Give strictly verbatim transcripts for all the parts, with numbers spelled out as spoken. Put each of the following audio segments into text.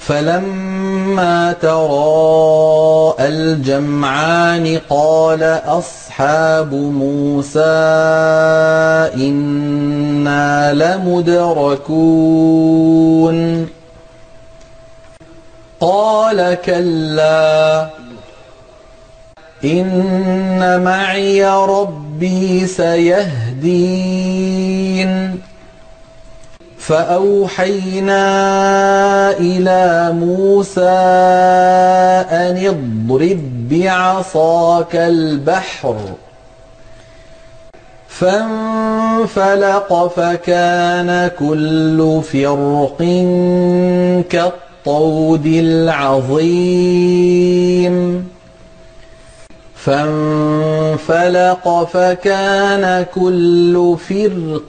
فلما تراءى الجمعان قال أصحاب موسى إنا لمدركون قال كلا إن معي ربي سيهدين فأوحينا إلى موسى أن اضرب بعصاك البحر فانفلق فكان كل فرق كالطود العظيم فانفلق فكان كل فرق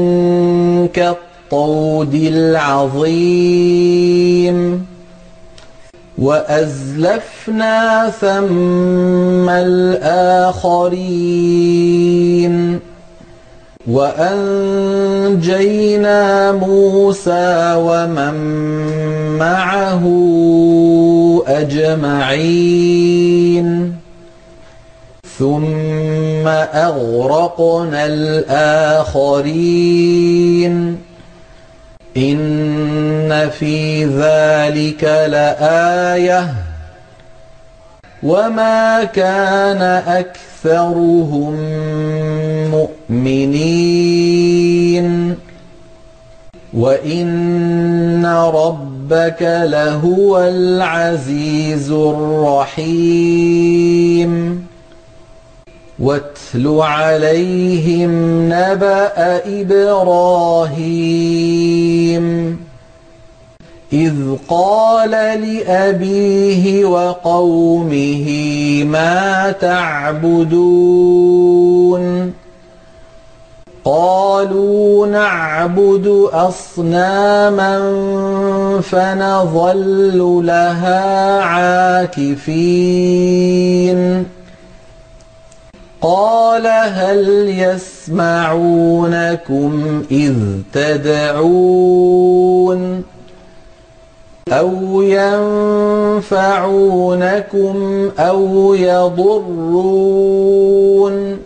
كالطود العظيم وأزلفنا ثم الآخرين وأنجينا موسى ومن معه أجمعين ثم أغرقنا الآخرين إن في ذلك لآية وما كان أكثرهم مؤمنين وإن ربك لهو العزيز الرحيم واتل عليهم نبأ إبراهيم إذ قال لأبيه وقومه ما تعبدون قالوا نعبد أصناما فنظل لها عاكفين قال هل يسمعونكم إذ تدعون أو ينفعونكم أو يضرون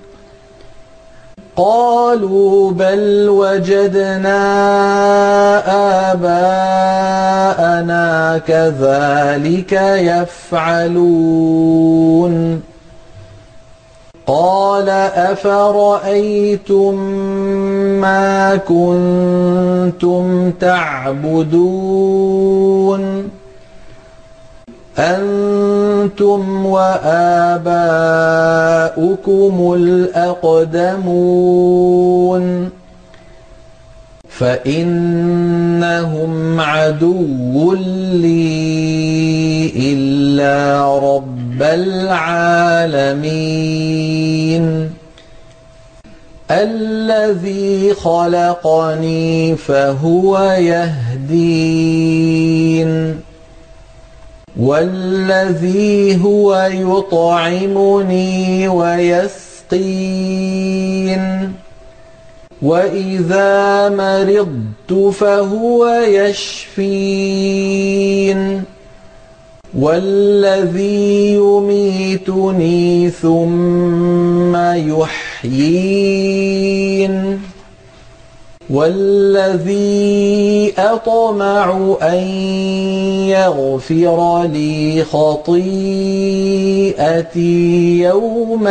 قالوا بل وجدنا آباءنا كذلك يفعلون قال أفرأيتم ما كنتم تعبدون أنتم وآباؤكم الأقدمون فإنهم عدو لي إلا رب العالمين الذي خلقني فهو يهدين والذي هو يطعمني ويسقين وإذا مرضت فهو يشفين والذي يميتني ثم يحيين والذي أطمع أن يغفر لي خطيئتي يوم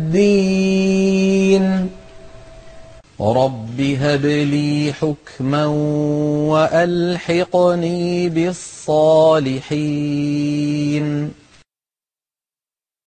الدين رب هب لي حكما وألحقني بالصالحين